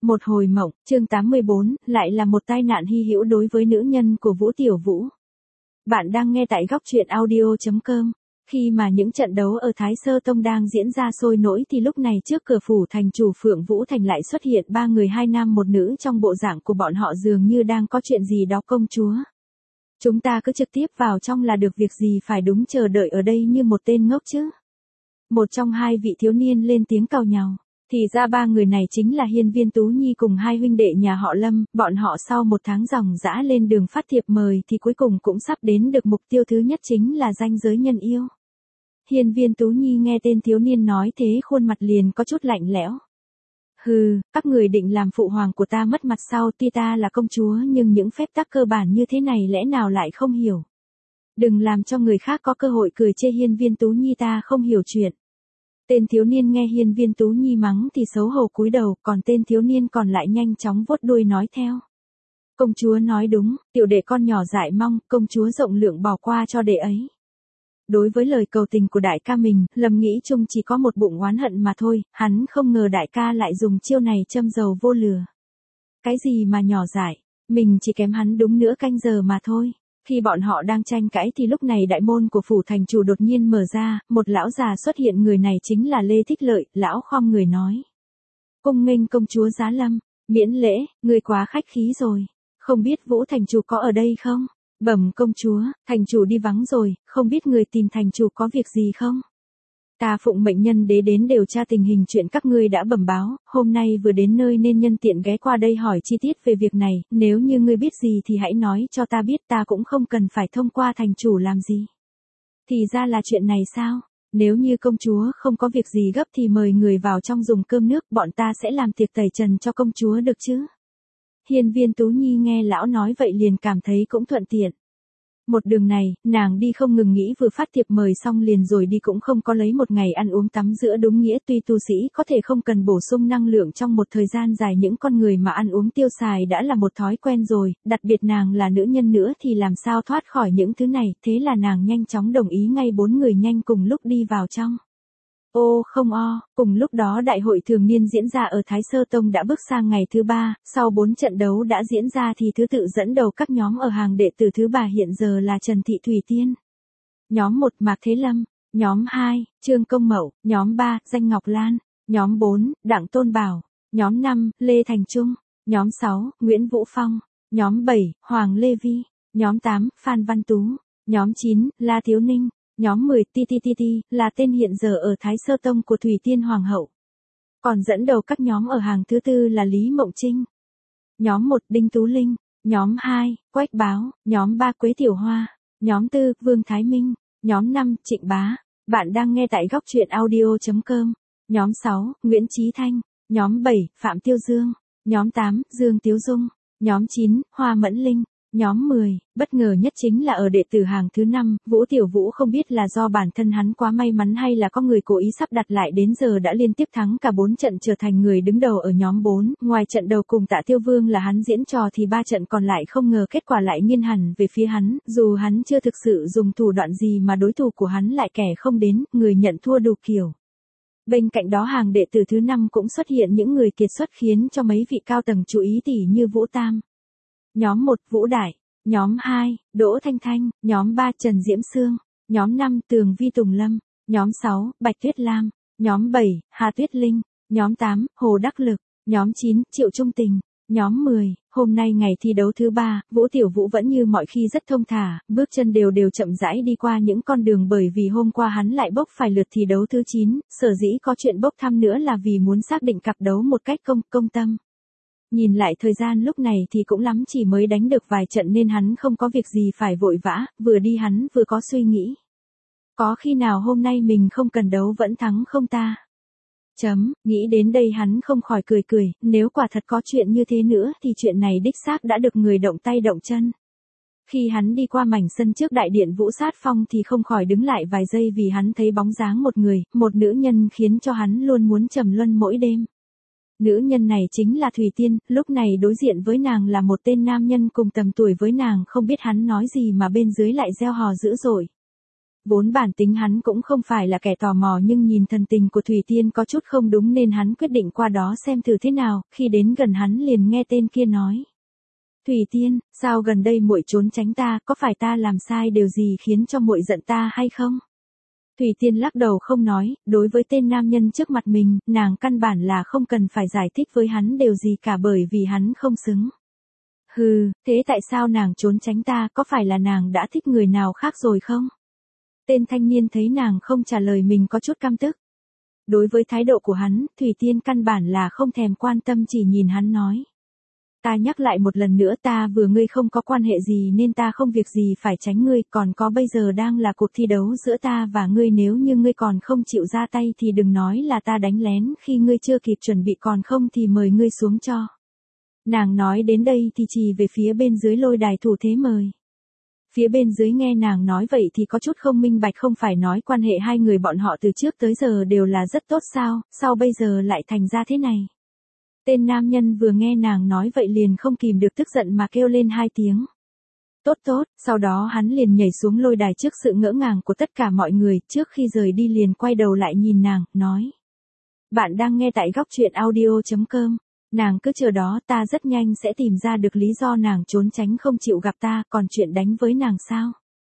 Một hồi mộng, chương 84, lại là một tai nạn hy hữu đối với nữ nhân của Vũ Tiểu Vũ. Bạn đang nghe tại góc truyện audio.com. Khi mà những trận đấu ở Thái Sơ Tông đang diễn ra sôi nổi thì lúc này trước cửa phủ thành chủ Phượng Vũ Thành lại xuất hiện ba người hai nam một nữ trong bộ dạng của bọn họ dường như đang có chuyện gì đó công chúa. Chúng ta cứ trực tiếp vào trong là được, việc gì phải đúng chờ đợi ở đây như một tên ngốc chứ. Một trong hai vị thiếu niên lên tiếng càu nhàu. Thì ra ba người này chính là Hiên Viên Tú Nhi cùng hai huynh đệ nhà họ Lâm, bọn họ sau một tháng ròng rã lên đường phát thiệp mời thì cuối cùng cũng sắp đến được mục tiêu thứ nhất, chính là ranh giới nhân yêu. Hiên Viên Tú Nhi nghe tên thiếu niên nói thế khuôn mặt liền có chút lạnh lẽo. Hừ, các người định làm phụ hoàng của ta mất mặt sao? Tuy ta là công chúa nhưng những phép tắc cơ bản như thế này lẽ nào lại không hiểu. Đừng làm cho người khác có cơ hội cười chê Hiên Viên Tú Nhi ta không hiểu chuyện. Tên thiếu niên nghe Hiên Viên Tú Nhi mắng thì xấu hổ cúi đầu, còn tên thiếu niên còn lại nhanh chóng vuốt đuôi nói theo. Công chúa nói đúng, tiểu đệ con nhỏ dại mong, công chúa rộng lượng bỏ qua cho đệ ấy. Đối với lời cầu tình của đại ca mình, Lâm nghĩ chung chỉ có một bụng oán hận mà thôi, hắn không ngờ đại ca lại dùng chiêu này châm dầu vô lửa. Cái gì mà nhỏ dại, mình chỉ kém hắn đúng nửa canh giờ mà thôi. Khi bọn họ đang tranh cãi thì lúc này đại môn của phủ thành chủ đột nhiên mở ra, một lão già xuất hiện, người này chính là Lê Thích Lợi. Lão khom người nói. Cung nghênh công chúa Giá Lâm, miễn lễ, người quá khách khí rồi, không biết Vũ thành chủ có ở đây không? Bẩm công chúa, thành chủ đi vắng rồi, không biết người tìm thành chủ có việc gì không? Ta phụng mệnh nhân đế đến điều tra tình hình chuyện các ngươi đã bẩm báo, hôm nay vừa đến nơi nên nhân tiện ghé qua đây hỏi chi tiết về việc này, nếu như ngươi biết gì thì hãy nói cho ta biết, ta cũng không cần phải thông qua thành chủ làm gì. Thì ra là chuyện này sao? Nếu như công chúa không có việc gì gấp thì mời người vào trong dùng cơm nước, bọn ta sẽ làm tiệc tẩy trần cho công chúa được chứ? Hiên Viên Tú Nhi nghe lão nói vậy liền cảm thấy cũng thuận tiện. Một đường này, nàng đi không ngừng nghĩ, vừa phát thiệp mời xong liền rồi đi, cũng không có lấy một ngày ăn uống tắm giữa đúng nghĩa. Tuy tu sĩ có thể không cần bổ sung năng lượng trong một thời gian dài, những con người mà ăn uống tiêu xài đã là một thói quen rồi, đặc biệt nàng là nữ nhân nữa thì làm sao thoát khỏi những thứ này, thế là nàng nhanh chóng đồng ý ngay 4 người nhanh cùng lúc đi vào trong. Ô không o, cùng lúc đó đại hội thường niên diễn ra ở Thái Sơ Tông đã bước sang ngày thứ 3, sau 4 trận đấu đã diễn ra thì thứ tự dẫn đầu các nhóm ở hàng đệ tử thứ 3 hiện giờ là Trần Thị Thủy Tiên. Nhóm 1 Mạc Thế Lâm, nhóm 2, Trương Công Mậu, nhóm 3, Danh Ngọc Lan, nhóm 4, Đặng Tôn Bảo, nhóm 5, Lê Thành Trung, nhóm 6, Nguyễn Vũ Phong, nhóm 7, Hoàng Lê Vi, nhóm 8, Phan Văn Tú, nhóm 9, La Thiếu Ninh. Nhóm 10 Ti là tên hiện giờ ở Thái Sơ Tông của Thủy Tiên Hoàng hậu. Còn dẫn đầu các nhóm ở hàng thứ 4 là Lý Mộng Trinh. Nhóm 1 Đinh Tú Linh, nhóm 2 Quách Báo, nhóm 3 Quế Tiểu Hoa, nhóm 4 Vương Thái Minh, nhóm 5 Trịnh Bá. Bạn đang nghe tại góc truyện audio.com. Nhóm 6 Nguyễn Chí Thanh, nhóm 7 Phạm Tiêu Dương, nhóm 8 Dương Tiếu Dung, nhóm 9 Hoa Mẫn Linh. Nhóm 10, bất ngờ nhất chính là ở đệ tử hàng thứ 5, Vũ Tiểu Vũ. Không biết là do bản thân hắn quá may mắn hay là có người cố ý sắp đặt lại, đến giờ đã liên tiếp thắng cả 4 trận, trở thành người đứng đầu ở nhóm 4. Ngoài trận đầu cùng Tạ Tiêu Vương là hắn diễn trò thì 3 trận còn lại không ngờ kết quả lại nghiêng hẳn về phía hắn, dù hắn chưa thực sự dùng thủ đoạn gì mà đối thủ của hắn lại kẻ không đến, người nhận thua đủ kiểu. Bên cạnh đó hàng đệ tử thứ 5 cũng xuất hiện những người kiệt xuất khiến cho mấy vị cao tầng chú ý, tỉ như Vũ Tam. Nhóm 1 Vũ Đại, nhóm 2 Đỗ Thanh Thanh, nhóm 3 Trần Diễm Sương, nhóm 5 Tường Vi Tùng Lâm, nhóm 6 Bạch Tuyết Lam, nhóm 7 Hà Tuyết Linh, nhóm 8 Hồ Đắc Lực, nhóm 9 Triệu Trung Tình, nhóm 10. Hôm nay ngày thi đấu thứ 3, Vũ Tiểu Vũ vẫn như mọi khi rất thông thả, bước chân đều chậm rãi đi qua những con đường, bởi vì hôm qua hắn lại bốc phải lượt thi đấu thứ 9, sở dĩ có chuyện bốc thăm nữa là vì muốn xác định cặp đấu một cách công tâm. Nhìn lại thời gian lúc này thì cũng lắm chỉ mới đánh được vài trận nên hắn không có việc gì phải vội vã, vừa đi hắn vừa có suy nghĩ. Có khi nào hôm nay mình không cần đấu vẫn thắng không ta? Nghĩ đến đây hắn không khỏi cười, nếu quả thật có chuyện như thế nữa thì chuyện này đích xác đã được người động tay động chân. Khi hắn đi qua mảnh sân trước đại điện Vũ Sát Phong thì không khỏi đứng lại vài giây, vì hắn thấy bóng dáng một người, một nữ nhân khiến cho hắn luôn muốn trầm luân mỗi đêm. Nữ nhân này chính là Thủy Tiên, lúc này đối diện với nàng là một tên nam nhân cùng tầm tuổi với nàng, không biết hắn nói gì mà bên dưới lại reo hò dữ dội. Vốn bản tính hắn cũng không phải là kẻ tò mò nhưng nhìn thần tình của Thủy Tiên có chút không đúng nên hắn quyết định qua đó xem thử thế nào, khi đến gần hắn liền nghe tên kia nói. Thủy Tiên, sao gần đây muội trốn tránh ta, có phải ta làm sai điều gì khiến cho muội giận ta hay không? Thủy Tiên lắc đầu không nói, đối với tên nam nhân trước mặt mình, nàng căn bản là không cần phải giải thích với hắn điều gì cả bởi vì hắn không xứng. Hừ, thế tại sao nàng trốn tránh ta, có phải là nàng đã thích người nào khác rồi không? Tên thanh niên thấy nàng không trả lời mình có chút căm tức. Đối với thái độ của hắn, Thủy Tiên căn bản là không thèm quan tâm chỉ nhìn hắn nói. Ta nhắc lại một lần nữa ta vừa ngươi không có quan hệ gì nên ta không việc gì phải tránh ngươi, còn có bây giờ đang là cuộc thi đấu giữa ta và ngươi, nếu như ngươi còn không chịu ra tay thì đừng nói là ta đánh lén khi ngươi chưa kịp chuẩn bị, còn không thì mời ngươi xuống cho. Nàng nói đến đây thì chỉ về phía bên dưới lôi đài thủ thế mời. Phía bên dưới nghe nàng nói vậy thì có chút không minh bạch, không phải nói quan hệ hai người bọn họ từ trước tới giờ đều là rất tốt sao bây giờ lại thành ra thế này. Tên nam nhân vừa nghe nàng nói vậy liền không kìm được tức giận mà kêu lên hai tiếng. Tốt, sau đó hắn liền nhảy xuống lôi đài trước sự ngỡ ngàng của tất cả mọi người, trước khi rời đi liền quay đầu lại nhìn nàng, nói. Bạn đang nghe tại góc truyện audio.com. Nàng cứ chờ đó, ta rất nhanh sẽ tìm ra được lý do nàng trốn tránh không chịu gặp ta, còn chuyện đánh với nàng sao?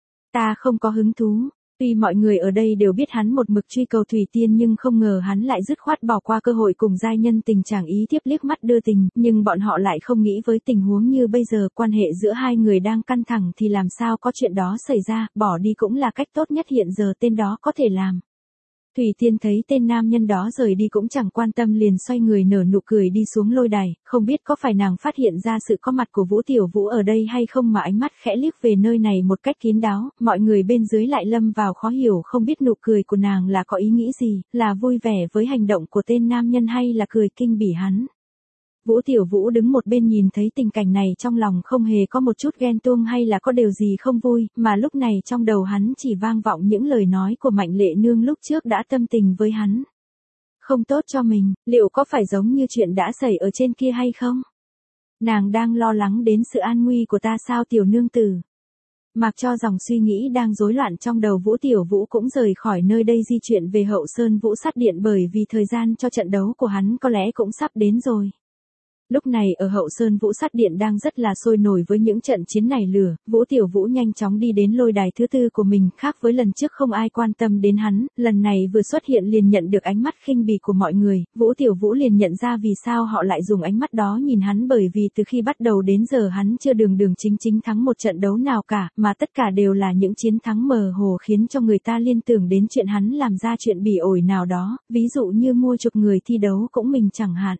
Ta không có hứng thú. Tuy mọi người ở đây đều biết hắn một mực truy cầu Thủy Tiên nhưng không ngờ hắn lại dứt khoát bỏ qua cơ hội cùng giai nhân tình chẳng ý tiếp liếc mắt đưa tình, nhưng bọn họ lại không nghĩ với tình huống như bây giờ quan hệ giữa hai người đang căng thẳng thì làm sao có chuyện đó xảy ra, bỏ đi cũng là cách tốt nhất hiện giờ tên đó có thể làm. Thủy Tiên thấy tên nam nhân đó rời đi cũng chẳng quan tâm liền xoay người nở nụ cười đi xuống lôi đài, không biết có phải nàng phát hiện ra sự có mặt của Vũ Tiểu Vũ ở đây hay không mà ánh mắt khẽ liếc về nơi này một cách kín đáo, mọi người bên dưới lại lâm vào khó hiểu không biết nụ cười của nàng là có ý nghĩ gì, là vui vẻ với hành động của tên nam nhân hay là cười kinh bỉ hắn. Vũ Tiểu Vũ đứng một bên nhìn thấy tình cảnh này trong lòng không hề có một chút ghen tuông hay là có điều gì không vui, mà lúc này trong đầu hắn chỉ vang vọng những lời nói của Mạnh Lệ Nương lúc trước đã tâm tình với hắn. Không tốt cho mình, liệu có phải giống như chuyện đã xảy ở trên kia hay không? Nàng đang lo lắng đến sự an nguy của ta sao tiểu nương tử? Mặc cho dòng suy nghĩ đang rối loạn trong đầu Vũ Tiểu Vũ cũng rời khỏi nơi đây di chuyển về Hậu Sơn Vũ Sát Điện bởi vì thời gian cho trận đấu của hắn có lẽ cũng sắp đến rồi. Lúc này ở Hậu Sơn Vũ Sát Điện đang rất là sôi nổi với những trận chiến nảy lửa, Vũ Tiểu Vũ nhanh chóng đi đến lôi đài thứ tư của mình, khác với lần trước không ai quan tâm đến hắn, lần này vừa xuất hiện liền nhận được ánh mắt khinh bỉ của mọi người, Vũ Tiểu Vũ liền nhận ra vì sao họ lại dùng ánh mắt đó nhìn hắn, bởi vì từ khi bắt đầu đến giờ hắn chưa đường chính thắng một trận đấu nào cả, mà tất cả đều là những chiến thắng mờ hồ khiến cho người ta liên tưởng đến chuyện hắn làm ra chuyện bỉ ổi nào đó, ví dụ như mua chuộc người thi đấu cũng mình chẳng hạn.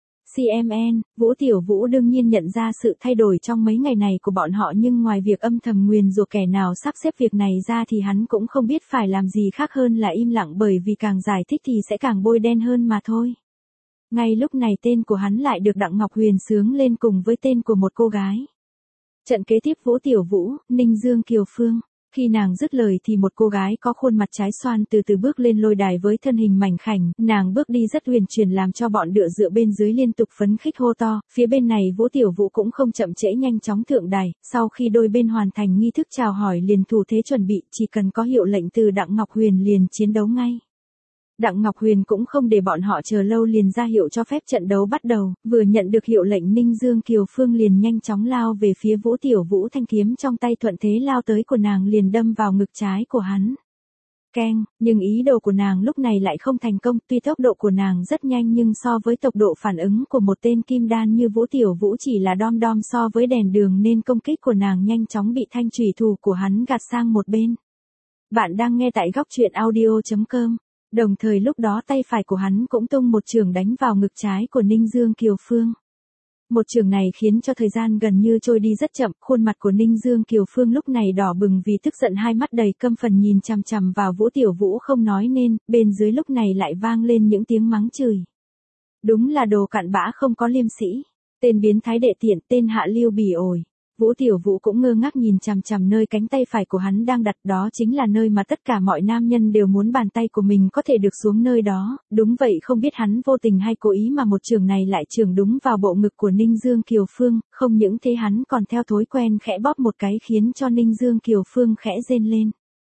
CMN, Vũ Tiểu Vũ đương nhiên nhận ra sự thay đổi trong mấy ngày này của bọn họ, nhưng ngoài việc âm thầm nguyền rủa kẻ nào sắp xếp việc này ra thì hắn cũng không biết phải làm gì khác hơn là im lặng, bởi vì càng giải thích thì sẽ càng bôi đen hơn mà thôi. Ngay lúc này tên của hắn lại được Đặng Ngọc Huyền xướng lên cùng với tên của một cô gái. Trận kế tiếp Vũ Tiểu Vũ, Ninh Dương Kiều Phương. Khi nàng dứt lời thì một cô gái có khuôn mặt trái xoan từ từ bước lên lôi đài với thân hình mảnh khảnh, nàng bước đi rất huyền chuyển làm cho bọn đựa dựa bên dưới liên tục phấn khích hô to, phía bên này Vũ Tiểu Vũ cũng không chậm trễ nhanh chóng thượng đài, sau khi đôi bên hoàn thành nghi thức chào hỏi liền thủ thế chuẩn bị, chỉ cần có hiệu lệnh từ Đặng Ngọc Huyền liền chiến đấu ngay. Đặng Ngọc Huyền cũng không để bọn họ chờ lâu liền ra hiệu cho phép trận đấu bắt đầu, vừa nhận được hiệu lệnh Ninh Dương Kiều Phương liền nhanh chóng lao về phía Vũ Tiểu Vũ, thanh kiếm trong tay thuận thế lao tới của nàng liền đâm vào ngực trái của hắn. Keng, nhưng ý đồ của nàng lúc này lại không thành công, tuy tốc độ của nàng rất nhanh nhưng so với tốc độ phản ứng của một tên kim đan như Vũ Tiểu Vũ chỉ là đom đom so với đèn đường nên công kích của nàng nhanh chóng bị thanh chủy thủ của hắn gạt sang một bên. Bạn đang nghe tại góc truyện audio.com. Đồng thời lúc đó tay phải của hắn cũng tung một chưởng đánh vào ngực trái của Ninh Dương Kiều Phương. Một chưởng này khiến cho thời gian gần như trôi đi rất chậm, khuôn mặt của Ninh Dương Kiều Phương lúc này đỏ bừng vì tức giận, hai mắt đầy căm phẫn nhìn chằm chằm vào Vũ Tiểu Vũ không nói nên, bên dưới lúc này lại vang lên những tiếng mắng chửi. Đúng là đồ cặn bã không có liêm sĩ, tên biến thái đệ tiện, tên hạ lưu bỉ ổi. Vũ Tiểu Vũ cũng ngơ ngác nhìn chằm chằm nơi cánh tay phải của hắn đang đặt, đó chính là nơi mà tất cả mọi nam nhân đều muốn bàn tay của mình có thể được xuống nơi đó, đúng vậy không biết hắn vô tình hay cố ý mà một chưởng này lại chưởng đúng vào bộ ngực của Ninh Dương Kiều Phương, không những thế hắn còn theo thói quen khẽ bóp một cái khiến cho Ninh Dương Kiều Phương khẽ rên lên.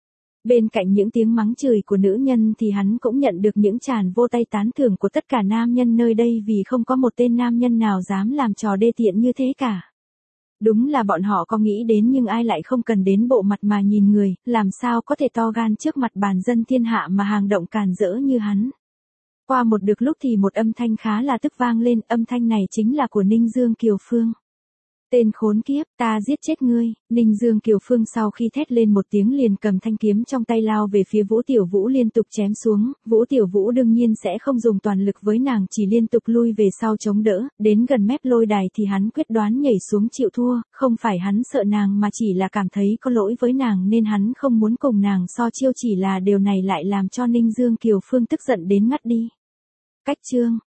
Bên cạnh những tiếng mắng chửi của nữ nhân thì hắn cũng nhận được những tràn vô tay tán thưởng của tất cả nam nhân nơi đây vì không có một tên nam nhân nào dám làm trò đê tiện như thế cả. Đúng là bọn họ có nghĩ đến nhưng ai lại không cần đến bộ mặt mà nhìn người, làm sao có thể to gan trước mặt bàn dân thiên hạ mà hàng động càn rỡ như hắn. Qua một được lúc thì một âm thanh khá là tức vang lên, âm thanh này chính là của Ninh Dương Kiều Phương. Tên khốn kiếp, ta giết chết ngươi. Ninh Dương Kiều Phương sau khi thét lên một tiếng liền cầm thanh kiếm trong tay lao về phía Vũ Tiểu Vũ liên tục chém xuống. Vũ Tiểu Vũ đương nhiên sẽ không dùng toàn lực với nàng, chỉ liên tục lui về sau chống đỡ. Đến gần mép lôi đài thì hắn quyết đoán nhảy xuống chịu thua. Không phải hắn sợ nàng mà chỉ là cảm thấy có lỗi với nàng nên hắn không muốn cùng nàng so chiêu, chỉ là điều này lại làm cho Ninh Dương Kiều Phương tức giận đến ngắt đi. Cách chương